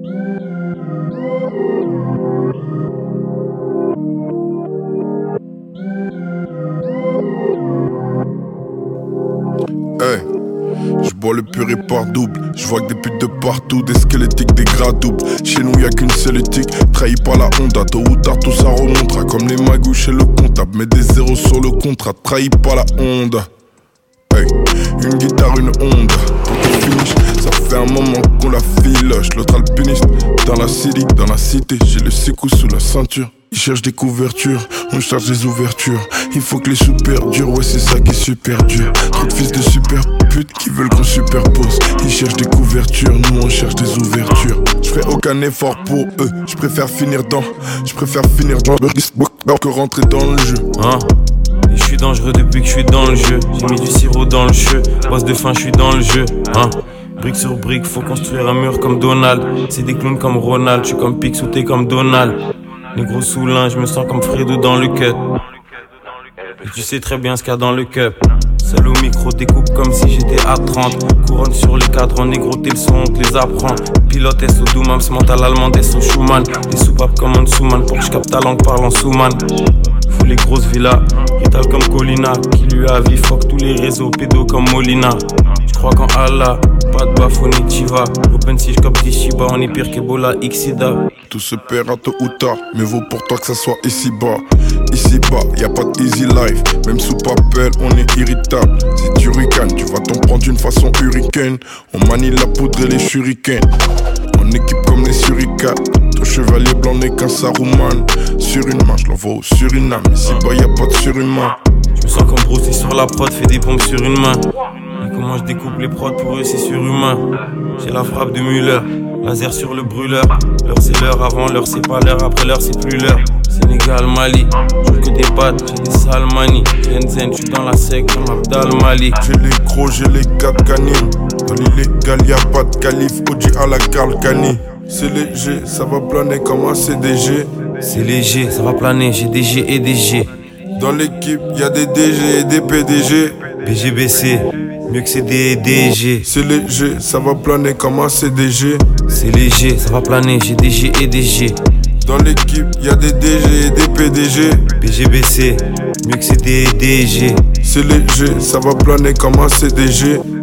Hey, je bois le purée par double. Je vois que des putes de partout, des squelettiques, des gras doubles. Chez nous y'a qu'une seule éthique, trahi par la Honda. Tôt ou tard tout ça remontera comme les magouilles chez le comptable. Mets des zéros sur le contrat, trahi par la Honda. Hey, une guitare, une Honda. Pour que finish, ça fait un moment qu'on la filoche. L'autre alpiniste, dans la cité, j'ai le secou sous la ceinture. Ils cherchent des couvertures, on cherche des ouvertures. Il faut que les sous perdurent, ouais c'est ça qui est super dur. Trop de fils de super putes qui veulent qu'on superpose. Ils cherchent des couvertures, nous on cherche des ouvertures. Je ferai aucun effort pour eux, je préfère finir dans le risque que rentrer dans le jeu. Et je suis dangereux depuis que je suis dans le jeu. J'ai mis du sirop dans le jeu, boss de fin je suis dans le jeu. Brique sur brique, faut construire un mur comme Donald. C'est des clowns comme Ronald, je suis comme Pix ou t'es comme Donald. Négro sous l'un, je me sens comme Fredo dans le cut. Et tu sais très bien ce qu'il y a dans le cup. Seul au micro, découpe comme si j'étais à 30. Couronne sur les cadres, négro, t'es le son, on te les apprend. Pilote SO Doomams, mental allemand, SO Schumann. Les soupapes comme un sous-man, pour que je capte ta langue parle en sous-man. Fous les grosses villas, Rital comme Colina. Qui lui a vie, fuck tous les réseaux, pédo comme Molina. J'crois qu'en Allah, pas de bafoni, t'y vas. Open si j'copte des Shiba, on est pire qu'Ebola, Xida. Tout se paiera tôt ou tard, mais vaut pour toi que ça soit ici-bas. Ici-bas, y'a pas de easy life, même sous papel, on est irritable. Si tu ricanes, tu vas t'en prendre d'une façon hurricane. On manie la poudre et les shurikens. On équipe comme les suricates. Ton chevalier blanc n'est qu'un sarouman. Sur une main, je l'envoie au Suriname. Ici-bas, y'a pas de surhumain. Je me sens comme Bruce Lee sur la prod, fais des pompes sur une main. Et comment je découpe les prods, pour eux c'est surhumain. J'ai la frappe de Müller, laser sur le brûleur. L'heure c'est l'heure, avant l'heure c'est pas l'heure, après l'heure c'est plus l'heure. Sénégal, Mali, je que des pattes, j'ai des sales manies. Zen, je suis dans la sec comme Abdal Mali. J'ai les gros, j'ai les 4 canines. Dans l'illégal, y'a pas de calife, OG à la Karl Kani. C'est léger, ça va planer comme un CDG. C'est léger, ça va planer, j'ai DG et DG. Dans l'équipe, y'a des DG et des PDG. BGBC, mieux que c'est des DG. C'est léger, ça va planer comme un CDG. C'est léger, ça va planer, j'ai DG et DG. Dans l'équipe, y'a des DG et des PDG. BGBC, mieux que c'est des DG. C'est léger, ça va planer comme un CDG.